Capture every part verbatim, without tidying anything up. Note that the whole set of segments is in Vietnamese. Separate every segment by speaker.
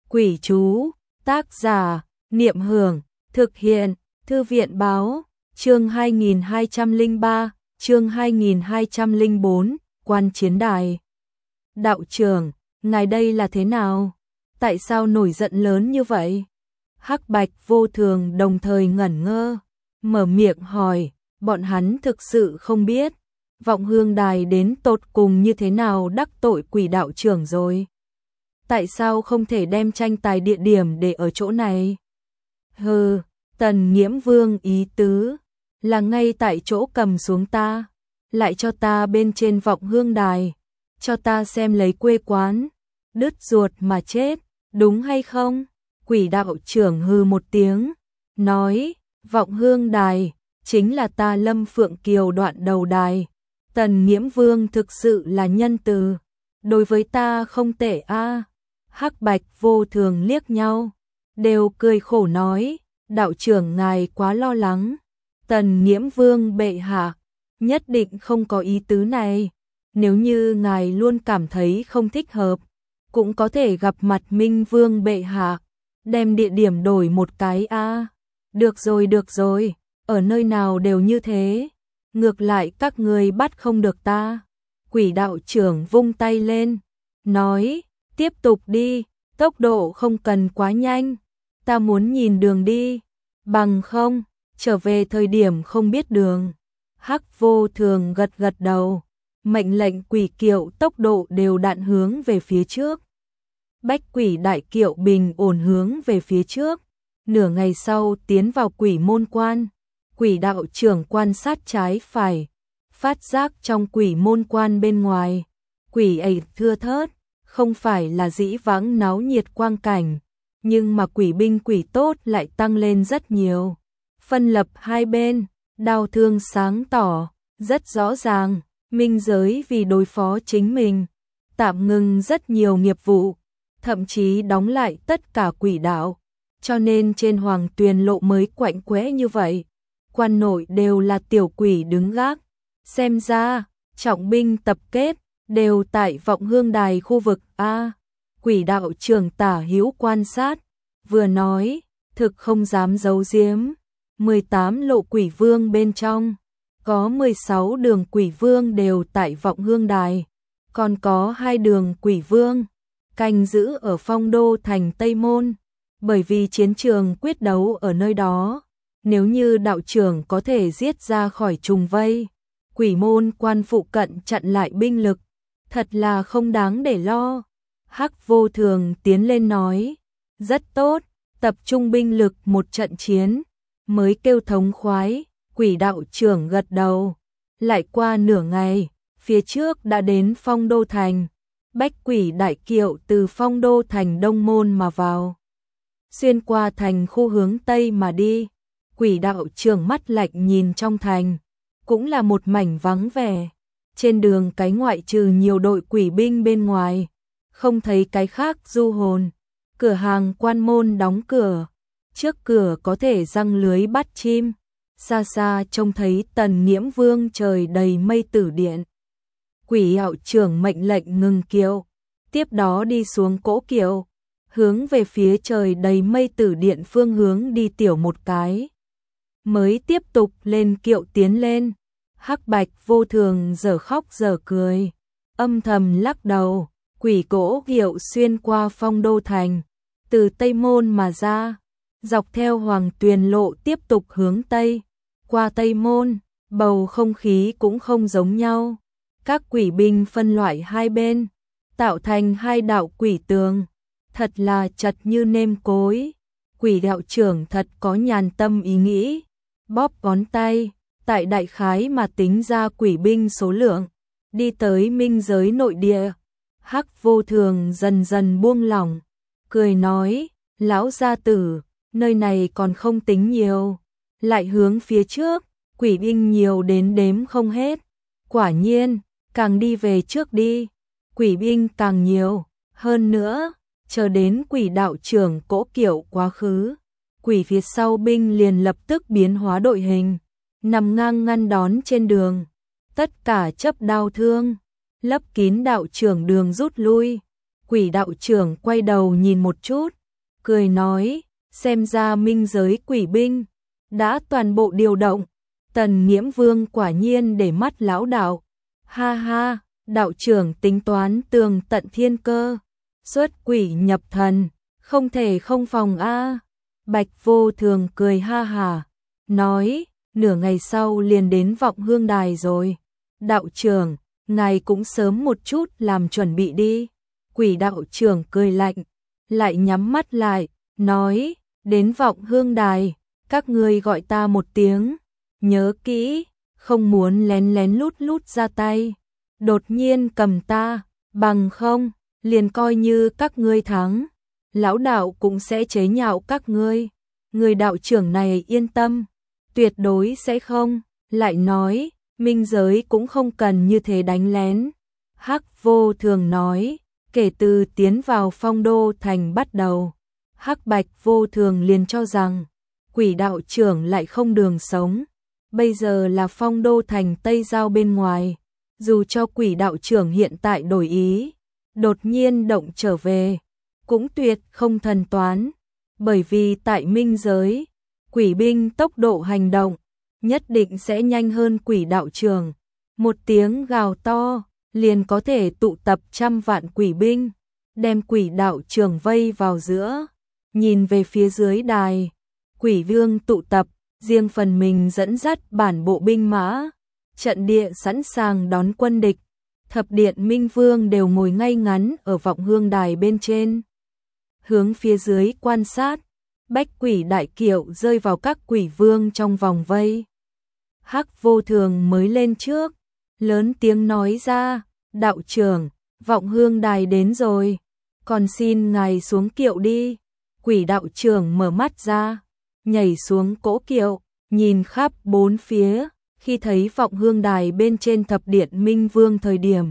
Speaker 1: Quỷ chú, tác giả, Niệm Hưởng, thực hiện, Thư viện báo, chương hai nghìn hai trăm lẻ ba, chương hai nghìn hai trăm lẻ bốn, quan chiến đài. Đạo trưởng, ngài đây là thế nào? Tại sao nổi giận lớn như vậy? Hắc Bạch Vô Thường đồng thời ngẩn ngơ, mở miệng hỏi, bọn hắn thực sự không biết, Vọng Hương Đài đến tột cùng như thế nào đắc tội Quỷ đạo trưởng rồi. Tại sao không thể đem tranh tài địa điểm để ở chỗ này? Hừ, Tần Nghiễm Vương ý tứ là ngay tại chỗ cầm xuống ta, lại cho ta bên trên Vọng Hương Đài, cho ta xem lấy quê quán, đứt ruột mà chết, đúng hay không? Quỷ đạo trưởng hừ một tiếng, nói, Vọng Hương Đài chính là ta Lâm Phượng Kiều đoạn đầu đài. Tần Nghiễm Vương thực sự là nhân từ, đối với ta không tệ a. À. Hắc Bạch Vô Thường liếc nhau, đều cười khổ nói, đạo trưởng ngài quá lo lắng. Tần Nghiễm Vương bệ hạ, nhất định không có ý tứ này. Nếu như ngài luôn cảm thấy không thích hợp, cũng có thể gặp mặt Minh Vương bệ hạ, đem địa điểm đổi một cái a. À. Được rồi được rồi, ở nơi nào đều như thế. Ngược lại các người bắt không được ta. Quỷ đạo trưởng vung tay lên, nói, tiếp tục đi, tốc độ không cần quá nhanh, ta muốn nhìn đường đi, bằng không, trở về thời điểm không biết đường. Hắc Vô Thường gật gật đầu, mệnh lệnh quỷ kiệu tốc độ đều đặn hướng về phía trước. Bách quỷ đại kiệu bình ổn hướng về phía trước, nửa ngày sau tiến vào quỷ môn quan. Quỷ đạo trưởng quan sát trái phải, phát giác trong quỷ môn quan bên ngoài, quỷ ấy thưa thớt, không phải là dĩ vãng náo nhiệt quang cảnh, nhưng mà quỷ binh quỷ tốt lại tăng lên rất nhiều. Phân lập hai bên, đao thương sáng tỏ, rất rõ ràng, minh giới vì đối phó chính mình, tạm ngừng rất nhiều nghiệp vụ, thậm chí đóng lại tất cả quỷ đạo, cho nên trên Hoàng Tuyền lộ mới quạnh quẽ như vậy. Quan nội đều là tiểu quỷ đứng gác, xem ra, trọng binh tập kết, đều tại Vọng Hương Đài khu vực A. Quỷ đạo trưởng tả hữu quan sát, vừa nói, thực không dám giấu giếm, mười tám lộ quỷ vương bên trong, có mười sáu đường quỷ vương đều tại Vọng Hương Đài, còn có hai đường quỷ vương, canh giữ ở Phong Đô thành Tây Môn, bởi vì chiến trường quyết đấu ở nơi đó. Nếu như đạo trưởng có thể giết ra khỏi trùng vây, quỷ môn quan phụ cận chặn lại binh lực, thật là không đáng để lo. Hắc Vô Thường tiến lên nói, rất tốt, tập trung binh lực một trận chiến, mới kêu thống khoái. Quỷ đạo trưởng gật đầu, lại qua nửa ngày, phía trước đã đến Phong Đô thành, bách quỷ đại kiệu từ Phong Đô thành Đông Môn mà vào, xuyên qua thành khu hướng Tây mà đi. Quỷ đạo trưởng mắt lạnh nhìn trong thành, cũng là một mảnh vắng vẻ. Trên đường cái ngoại trừ nhiều đội quỷ binh bên ngoài, không thấy cái khác du hồn. Cửa hàng quan môn đóng cửa, trước cửa có thể giăng lưới bắt chim. Xa xa trông thấy Tần Nghiễm Vương trời đầy mây tử điện. Quỷ đạo trưởng mệnh lệnh ngừng kiệu, tiếp đó đi xuống cỗ kiệu, hướng về phía trời đầy mây tử điện phương hướng đi tiểu một cái. Mới tiếp tục lên kiệu tiến lên. Hắc Bạch Vô Thường giờ khóc giờ cười, âm thầm lắc đầu. Quỷ cỗ kiệu xuyên qua Phong Đô thành, từ Tây Môn mà ra, dọc theo Hoàng Tuyền lộ tiếp tục hướng Tây. Qua Tây Môn, bầu không khí cũng không giống nhau. Các quỷ binh phân loại hai bên, tạo thành hai đạo quỷ tường, thật là chật như nêm cối. Quỷ đạo trưởng thật có nhàn tâm ý nghĩ, bóp ngón tay, tại đại khái mà tính ra quỷ binh số lượng, đi tới minh giới nội địa. Hắc Vô Thường dần dần buông lỏng, cười nói, lão gia tử, nơi này còn không tính nhiều, lại hướng phía trước, quỷ binh nhiều đến đếm không hết. Quả nhiên, càng đi về trước đi, quỷ binh càng nhiều, hơn nữa, chờ đến quỷ đạo trưởng cỗ kiệu quá khứ, quỷ phía sau binh liền lập tức biến hóa đội hình, nằm ngang ngăn đón trên đường, tất cả chấp đao thương, lấp kín đạo trưởng đường rút lui. Quỷ đạo trưởng quay đầu nhìn một chút, cười nói, xem ra minh giới quỷ binh đã toàn bộ điều động. Tần Nghiễm Vương quả nhiên để mắt lão đạo. Ha ha, đạo trưởng tính toán tường tận thiên cơ, xuất quỷ nhập thần, không thể không phòng a. Bạch Vô Thường cười ha hả, nói, nửa ngày sau liền đến Vọng Hương Đài rồi. Đạo trưởng, ngài cũng sớm một chút làm chuẩn bị đi. Quỷ đạo trưởng cười lạnh, lại nhắm mắt lại, nói, đến Vọng Hương Đài, các ngươi gọi ta một tiếng, nhớ kỹ, không muốn lén lén lút lút ra tay, đột nhiên cầm ta, bằng không, liền coi như các ngươi thắng, lão đạo cũng sẽ chế nhạo các ngươi. Người đạo trưởng này yên tâm, tuyệt đối sẽ không. Lại nói, minh giới cũng không cần như thế đánh lén. Hắc Vô Thường nói, kể từ tiến vào Phong Đô Thành bắt đầu, Hắc Bạch Vô Thường liền cho rằng quỷ đạo trưởng lại không đường sống. Bây giờ là Phong Đô Thành Tây Giao bên ngoài, dù cho quỷ đạo trưởng hiện tại đổi ý, đột nhiên động trở về, cũng tuyệt không thần toán, bởi vì tại minh giới, quỷ binh tốc độ hành động nhất định sẽ nhanh hơn quỷ đạo trưởng. Một tiếng gào to, liền có thể tụ tập trăm vạn quỷ binh, đem quỷ đạo trưởng vây vào giữa. Nhìn về phía dưới đài, quỷ vương tụ tập, riêng phần mình dẫn dắt bản bộ binh mã, trận địa sẵn sàng đón quân địch. Thập điện minh vương đều ngồi ngay ngắn ở Vọng Hương Đài bên trên, hướng phía dưới quan sát. Bách quỷ đại kiệu rơi vào các quỷ vương trong vòng vây. Hắc Vô Thường mới lên trước, lớn tiếng nói ra, đạo trưởng, Vọng Hương Đài đến rồi, còn xin ngài xuống kiệu đi. Quỷ đạo trưởng mở mắt ra, nhảy xuống cỗ kiệu, nhìn khắp bốn phía, khi thấy Vọng Hương Đài bên trên thập điện minh vương thời điểm.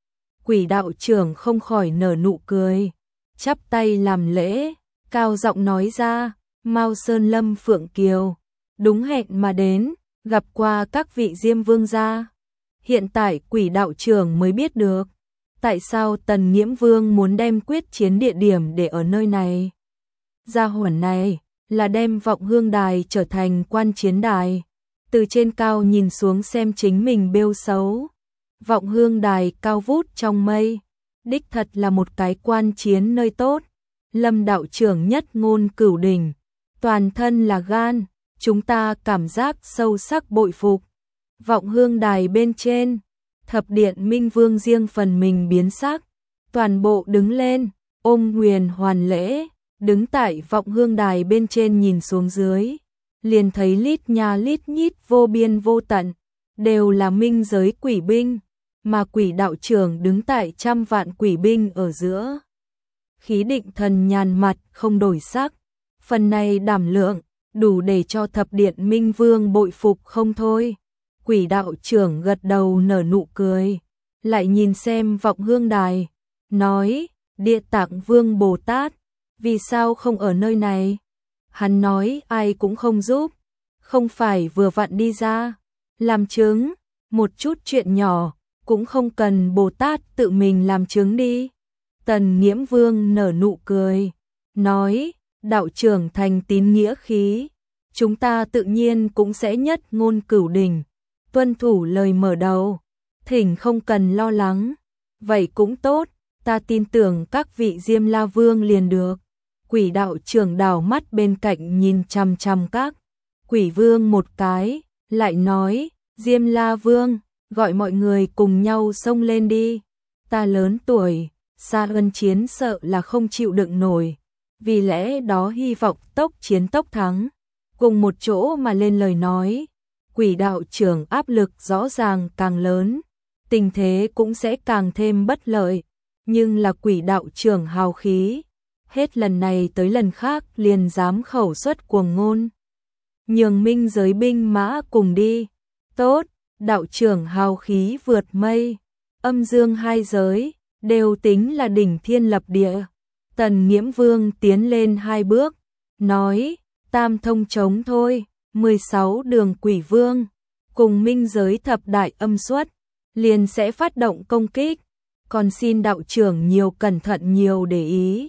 Speaker 1: Quỷ đạo trưởng không khỏi nở nụ cười, chắp tay làm lễ, cao giọng nói ra, Mao Sơn Lâm Phượng Kiều, đúng hẹn mà đến, gặp qua các vị Diêm Vương gia. Hiện tại quỷ đạo trưởng mới biết được, tại sao Tần Nghiễm Vương muốn đem quyết chiến địa điểm để ở nơi này. Gia hỏa này là đem Vọng Hương Đài trở thành quan chiến đài, từ trên cao nhìn xuống xem chính mình bêu xấu. Vọng Hương Đài cao vút trong mây, đích thật là một cái quan chiến nơi tốt. Lâm đạo trưởng nhất ngôn cửu đỉnh, toàn thân là gan, chúng ta cảm giác sâu sắc bội phục. Vọng Hương Đài bên trên, thập điện minh vương riêng phần mình biến sắc, toàn bộ đứng lên, ôm huyền hoàn lễ, đứng tại Vọng Hương Đài bên trên nhìn xuống dưới, liền thấy lít nha lít nhít vô biên vô tận, đều là minh giới quỷ binh, mà quỷ đạo trưởng đứng tại trăm vạn quỷ binh ở giữa. Khí định thần nhàn mặt không đổi sắc, phần này đảm lượng, đủ để cho thập điện minh vương bội phục không thôi. Quỷ đạo trưởng gật đầu nở nụ cười, lại nhìn xem Vọng Hương Đài, nói, Địa Tạng Vương Bồ Tát, vì sao không ở nơi này? Hắn nói ai cũng không giúp, không phải vừa vặn đi ra, làm chứng, một chút chuyện nhỏ, cũng không cần Bồ Tát tự mình làm chứng đi. Tần Nghiễm Vương nở nụ cười, nói, đạo trưởng thành tín nghĩa khí, chúng ta tự nhiên cũng sẽ nhất ngôn cửu đỉnh, tuân thủ lời mở đầu, thỉnh không cần lo lắng. Vậy cũng tốt, ta tin tưởng các vị Diêm La Vương liền được. Quỷ đạo trưởng đảo mắt bên cạnh nhìn chằm chằm các quỷ vương một cái, lại nói, Diêm La Vương, gọi mọi người cùng nhau xông lên đi. Ta lớn tuổi, xa ân chiến sợ là không chịu đựng nổi, vì lẽ đó hy vọng tốc chiến tốc thắng. Cùng một chỗ mà lên lời nói, quỷ đạo trưởng áp lực rõ ràng càng lớn, tình thế cũng sẽ càng thêm bất lợi, nhưng là quỷ đạo trưởng hào khí, hết lần này tới lần khác liền dám khẩu xuất cuồng ngôn. Nhường minh giới binh mã cùng đi, tốt, đạo trưởng hào khí vượt mây, âm dương hai giới, đều tính là đỉnh thiên lập địa. Tần Nghiễm Vương tiến lên hai bước, nói, tam thông chống thôi, mười sáu đường quỷ vương, cùng minh giới thập đại âm xuất, liền sẽ phát động công kích, còn xin đạo trưởng nhiều cẩn thận nhiều để ý.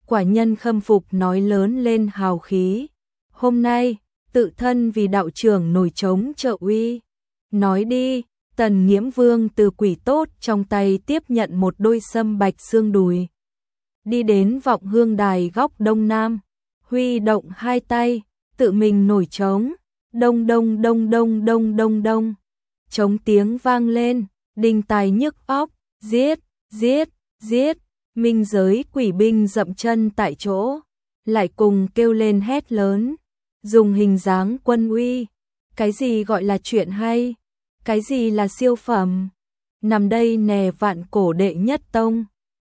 Speaker 1: quả nhân khâm phục nói lớn lên hào khí. Hôm nay, tự thân vì đạo trưởng nổi trống trợ uy. Nói đi, Tần Nghiễm Vương từ quỷ tốt trong tay tiếp nhận một đôi sâm bạch xương đùi. Đi đến vọng hương đài góc đông nam, huy động hai tay, tự mình nổi trống, đông đông đông đông đông đông đông. Trống tiếng vang lên, đinh tai nhức óc, giết, giết, giết, minh giới quỷ binh dậm chân tại chỗ, lại cùng kêu lên hét lớn, dùng hình dáng quân uy, cái gì gọi là chuyện hay, cái gì là siêu phẩm, nằm đây nè vạn cổ đệ nhất tông.